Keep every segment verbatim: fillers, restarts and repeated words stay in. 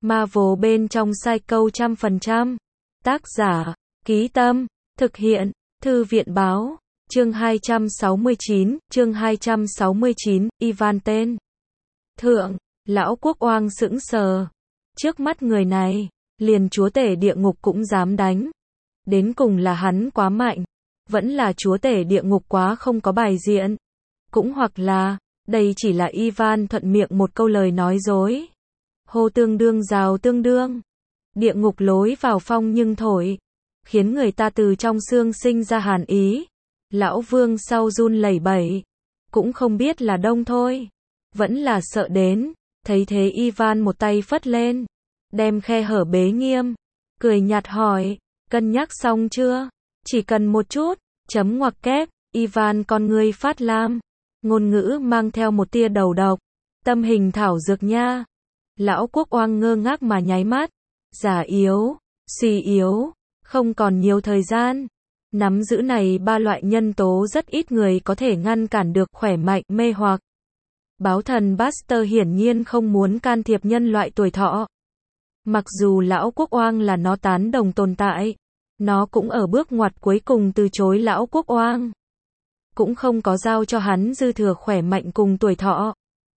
Marvel bên trong sai câu trăm phần trăm. Tác giả, Ký Tâm, thực hiện, Thư viện Báo, chương hai trăm sáu mươi chín, chương hai trăm sáu mươi chín, Ivan tên. Thượng, lão quốc oang sững sờ. Trước mắt người này, liền chúa tể địa ngục cũng dám đánh. Đến cùng là hắn quá mạnh, vẫn là chúa tể địa ngục quá không có bài diện. Cũng hoặc là, đây chỉ là Ivan thuận miệng một câu lời nói dối. Hô tương đương rào tương đương. Địa ngục lối vào phong nhưng thổi, khiến người ta từ trong xương sinh ra hàn ý. Lão vương sau run lẩy bẩy, cũng không biết là đông thôi, vẫn là sợ đến. Thấy thế Ivan một tay phất lên, đem khe hở bế nghiêm, cười nhạt hỏi, cân nhắc xong chưa? Chỉ cần một chút, chấm ngoặc kép. Ivan con ngươi phát lam, ngôn ngữ mang theo một tia đầu độc. Tâm hình thảo dược nha. Lão quốc oang ngơ ngác mà nháy mắt. Già yếu, suy yếu, không còn nhiều thời gian. Nắm giữ này ba loại nhân tố rất ít người có thể ngăn cản được. Khỏe mạnh, mê hoặc. Báo thần Buster hiển nhiên không muốn can thiệp nhân loại tuổi thọ. Mặc dù lão quốc oang là nó tán đồng tồn tại, nó cũng ở bước ngoặt cuối cùng từ chối lão quốc oang. Cũng không có giao cho hắn dư thừa khỏe mạnh cùng tuổi thọ.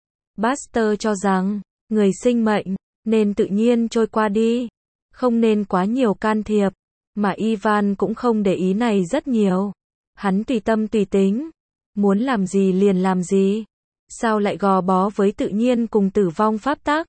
Buster cho rằng, người sinh mệnh, nên tự nhiên trôi qua đi, không nên quá nhiều can thiệp. Mà Ivan cũng không để ý này rất nhiều. Hắn tùy tâm tùy tính, muốn làm gì liền làm gì. Sao lại gò bó với tự nhiên cùng tử vong pháp tắc?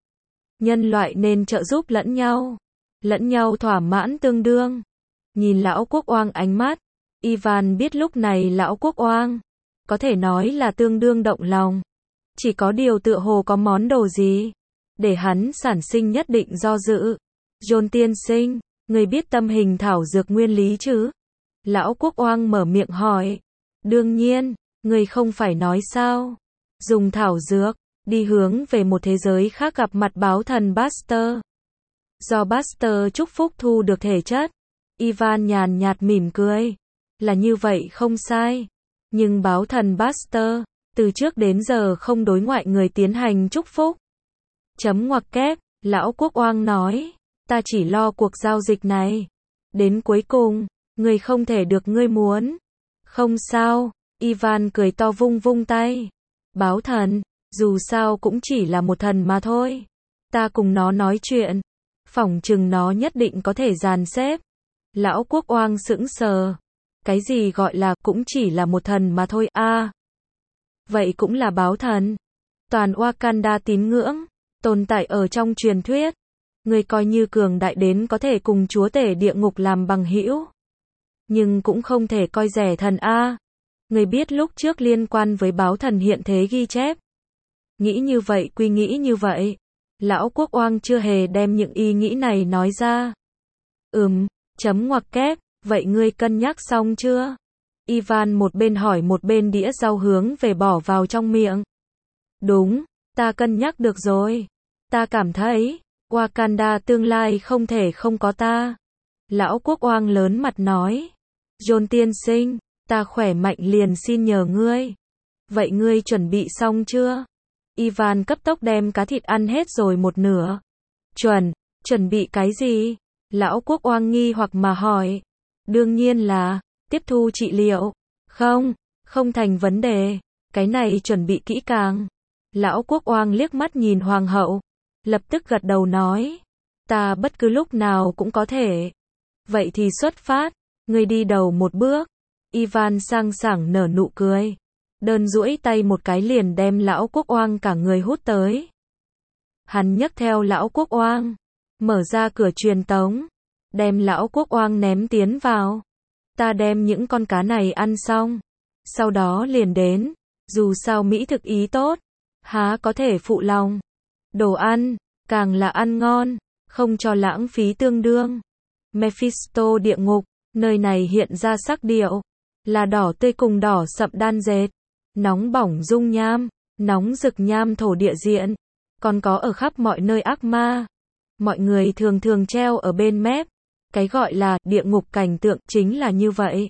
Nhân loại nên trợ giúp lẫn nhau, lẫn nhau thỏa mãn tương đương. Nhìn lão quốc oang ánh mắt, Ivan biết lúc này lão quốc oang, có thể nói là tương đương động lòng. Chỉ có điều tựa hồ có món đồ gì, để hắn sản sinh nhất định do dự. John tiên sinh, người biết tâm hình thảo dược nguyên lý chứ? Lão quốc oang mở miệng hỏi. Đương nhiên, người không phải nói sao? Dùng thảo dược, đi hướng về một thế giới khác gặp mặt báo thần Buster. Do Buster chúc phúc thu được thể chất. Ivan nhàn nhạt mỉm cười. Là như vậy không sai. Nhưng báo thần Buster, từ trước đến giờ không đối ngoại người tiến hành chúc phúc. Chấm ngoặc kép, lão quốc oang nói. Ta chỉ lo cuộc giao dịch này. Đến cuối cùng, người không thể được ngươi muốn. Không sao, Ivan cười to vung vung tay. Báo thần, dù sao cũng chỉ là một thần mà thôi. Ta cùng nó nói chuyện, phỏng chừng nó nhất định có thể dàn xếp. Lão quốc oang sững sờ. Cái gì gọi là cũng chỉ là một thần mà thôi a? À, vậy cũng là báo thần. Toàn Wakanda tín ngưỡng, tồn tại ở trong truyền thuyết. Người coi như cường đại đến có thể cùng chúa tể địa ngục làm bằng hữu. Nhưng cũng không thể coi rẻ thần a. À, người biết lúc trước liên quan với báo thần hiện thế ghi chép. Nghĩ như vậy quy nghĩ như vậy. Lão quốc oang chưa hề đem những ý nghĩ này nói ra. Ừm, chấm ngoặc kép, vậy ngươi cân nhắc xong chưa? Ivan một bên hỏi một bên đĩa rau hướng về bỏ vào trong miệng. Đúng, ta cân nhắc được rồi. Ta cảm thấy, Wakanda tương lai không thể không có ta. Lão quốc oang lớn mặt nói. John tiên sinh, ta khỏe mạnh liền xin nhờ ngươi. Vậy ngươi chuẩn bị xong chưa? Ivan cấp tốc đem cá thịt ăn hết rồi một nửa. Chuẩn, chuẩn bị cái gì? Lão quốc oang nghi hoặc mà hỏi. Đương nhiên là, tiếp thu trị liệu. Không, không thành vấn đề. Cái này chuẩn bị kỹ càng. Lão quốc oang liếc mắt nhìn hoàng hậu. Lập tức gật đầu nói. Ta bất cứ lúc nào cũng có thể. Vậy thì xuất phát. Ngươi đi đầu một bước. Ivan sang sảng nở nụ cười. Đơn duỗi tay một cái liền đem lão quốc oang cả người hút tới. Hắn nhấc theo lão quốc oang. Mở ra cửa truyền tống. Đem lão quốc oang ném tiến vào. Ta đem những con cá này ăn xong. Sau đó liền đến. Dù sao mỹ thực ý tốt. Há có thể phụ lòng. Đồ ăn, càng là ăn ngon. Không cho lãng phí tương đương. Mephisto địa ngục. Nơi này hiện ra sắc điệu. Là đỏ tươi cùng đỏ sậm đan dệt. Nóng bỏng dung nham. Nóng rực nham thổ địa diện. Còn có ở khắp mọi nơi ác ma. Mọi người thường thường treo ở bên mép. Cái gọi là địa ngục cảnh tượng chính là như vậy.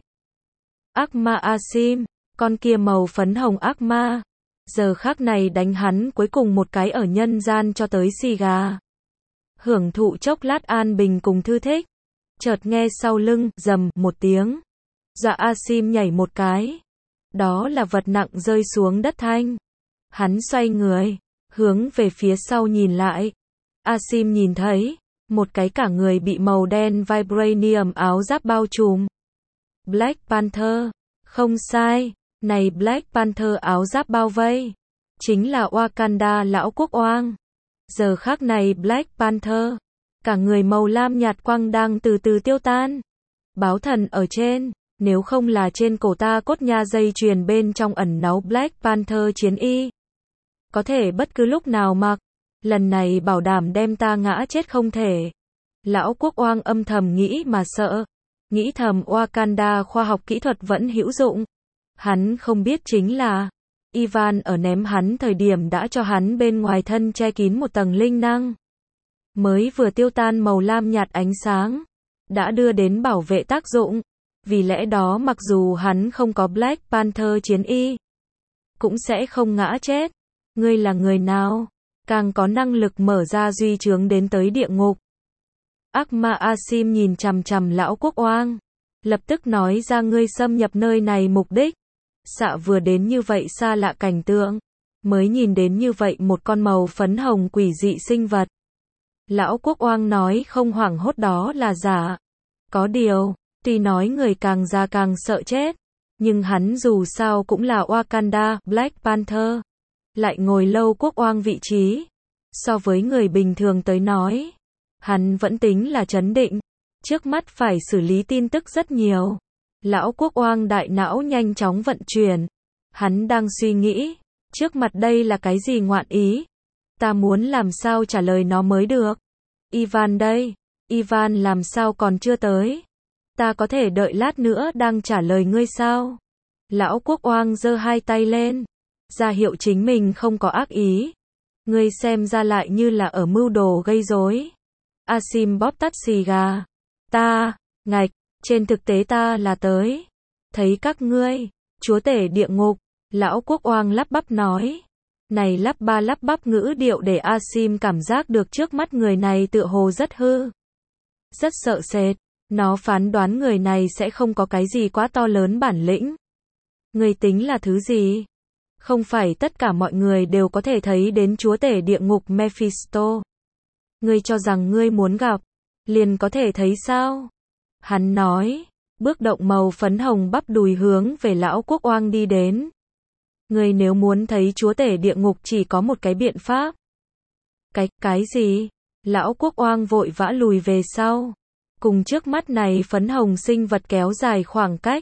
Ác ma Asim, con kia màu phấn hồng ác ma. Giờ khắc này đánh hắn cuối cùng một cái ở nhân gian cho tới xì gà. hưởng thụ chốc lát an bình cùng thư thích. Chợt nghe sau lưng, rầm, một tiếng. Dọa Asim nhảy một cái. Đó là vật nặng rơi xuống đất thanh. Hắn xoay người, hướng về phía sau nhìn lại. Asim nhìn thấy, một cái cả người bị màu đen vibranium áo giáp bao trùm. Black Panther, không sai, này Black Panther áo giáp bao vây. Chính là Wakanda lão quốc oang. Giờ khắc này Black Panther, cả người màu lam nhạt quang đang từ từ tiêu tan. Báo thần ở trên, nếu không là trên cổ ta cốt nha dây chuyền bên trong ẩn náu Black Panther chiến y. Có thể bất cứ lúc nào mặc, lần này bảo đảm đem ta ngã chết không thể. Lão quốc oang âm thầm nghĩ mà sợ, nghĩ thầm Wakanda khoa học kỹ thuật vẫn hữu dụng. Hắn không biết chính là, Ivan ở ném hắn thời điểm đã cho hắn bên ngoài thân che kín một tầng linh năng. Mới vừa tiêu tan màu lam nhạt ánh sáng, đã đưa đến bảo vệ tác dụng. Vì lẽ đó mặc dù hắn không có Black Panther chiến y, cũng sẽ không ngã chết. Ngươi là người nào? Càng có năng lực mở ra duy chướng đến tới địa ngục. Ác ma Asim nhìn chằm chằm lão quốc oang. Lập tức nói ra ngươi xâm nhập nơi này mục đích. Xạ vừa đến như vậy xa lạ cảnh tượng. Mới nhìn đến như vậy một con màu phấn hồng quỷ dị sinh vật. Lão quốc oang nói không hoảng hốt đó là giả. Có điều, tuy nói người càng già càng sợ chết. Nhưng hắn dù sao cũng là Wakanda, Black Panther. Lại ngồi lâu quốc oang vị trí. So với người bình thường tới nói, hắn vẫn tính là trấn định. Trước mắt phải xử lý tin tức rất nhiều. Lão quốc oang đại não nhanh chóng vận chuyển. Hắn đang suy nghĩ, trước mặt đây là cái gì ngoạn ý? Ta muốn làm sao trả lời nó mới được. Ivan đây, Ivan làm sao còn chưa tới? Ta có thể đợi lát nữa đang trả lời ngươi sao? Lão quốc oang giơ hai tay lên, ra hiệu chính mình không có ác ý. Ngươi xem ra lại như là ở mưu đồ gây rối. Asim bóp tắt xì gà. Ta, ngạch, trên thực tế ta là tới. Thấy các ngươi, chúa tể địa ngục, lão quốc oang lắp bắp nói. Này lắp ba lắp bắp ngữ điệu để Asim cảm giác được trước mắt người này tựa hồ rất hư. Rất sợ sệt, nó phán đoán người này sẽ không có cái gì quá to lớn bản lĩnh. Ngươi tính là thứ gì? Không phải tất cả mọi người đều có thể thấy đến chúa tể địa ngục Mephisto. Ngươi cho rằng ngươi muốn gặp, liền có thể thấy sao? Hắn nói, bước động màu phấn hồng bắp đùi hướng về lão quốc oang đi đến. Ngươi nếu muốn thấy chúa tể địa ngục chỉ có một cái biện pháp. Cái, cái gì? Lão quốc oang vội vã lùi về sau. Cùng trước mắt này phấn hồng sinh vật kéo dài khoảng cách.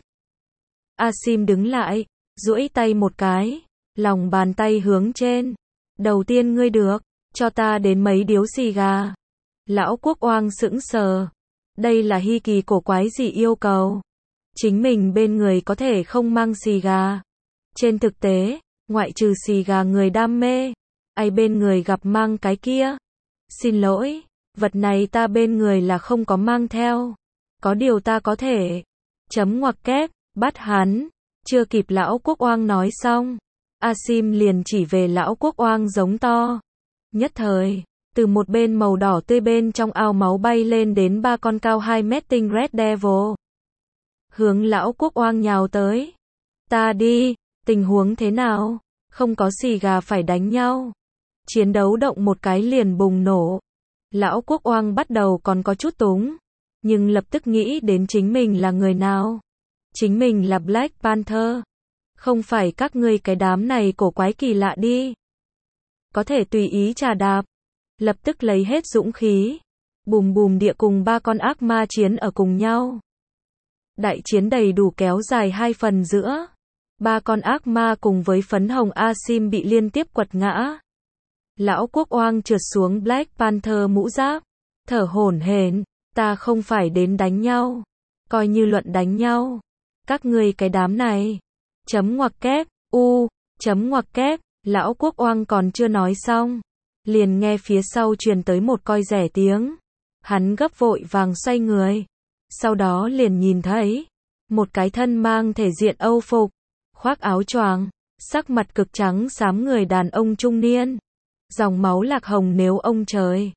Asim đứng lại, duỗi tay một cái, lòng bàn tay hướng trên. Đầu tiên ngươi được, cho ta đến mấy điếu xì gà. Lão quốc oang sững sờ. Đây là hi kỳ cổ quái gì yêu cầu. Chính mình bên người có thể không mang xì gà. Trên thực tế, ngoại trừ xì gà người đam mê, ai bên người gặp mang cái kia. Xin lỗi, vật này ta bên người là không có mang theo. Có điều ta có thể. Chấm ngoặc kép, bắt hắn. Chưa kịp lão quốc oang nói xong, Asim liền chỉ về lão quốc oang giống to. Nhất thời, từ một bên màu đỏ tươi bên trong ao máu bay lên đến ba con cao hai mét tinh Red Devil. Hướng lão quốc oang nhào tới. Ta đi, tình huống thế nào? Không có xì gà phải đánh nhau. Chiến đấu động một cái liền bùng nổ. Lão quốc oang bắt đầu còn có chút túng, nhưng lập tức nghĩ đến chính mình là người nào. Chính mình là Black Panther. Không phải các ngươi cái đám này cổ quái kỳ lạ đi. Có thể tùy ý trà đạp. Lập tức lấy hết dũng khí. Bùm bùm địa cùng ba con ác ma chiến ở cùng nhau. Đại chiến đầy đủ kéo dài hai phần giữa. Ba con ác ma cùng với phấn hồng Asim bị liên tiếp quật ngã. Lão quốc oang trượt xuống Black Panther mũ giáp. Thở hổn hển, ta không phải đến đánh nhau. Coi như luận đánh nhau. Các ngươi cái đám này. Chấm ngoặc kép, u, chấm ngoặc kép, lão quốc oang còn chưa nói xong. Liền nghe phía sau truyền tới một coi rẻ tiếng. Hắn gấp vội vàng xoay người. Sau đó liền nhìn thấy. Một cái thân mang thể diện Âu phục. Khoác áo choàng. Sắc mặt cực trắng xám người đàn ông trung niên. Dòng máu lạc hồng nếu ông trời.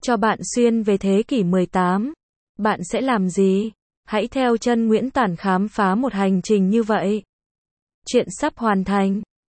cho bạn xuyên về thế kỷ mười tám. Bạn sẽ làm gì? Hãy theo chân Nguyễn Tản khám phá một hành trình như vậy. Chuyện sắp hoàn thành.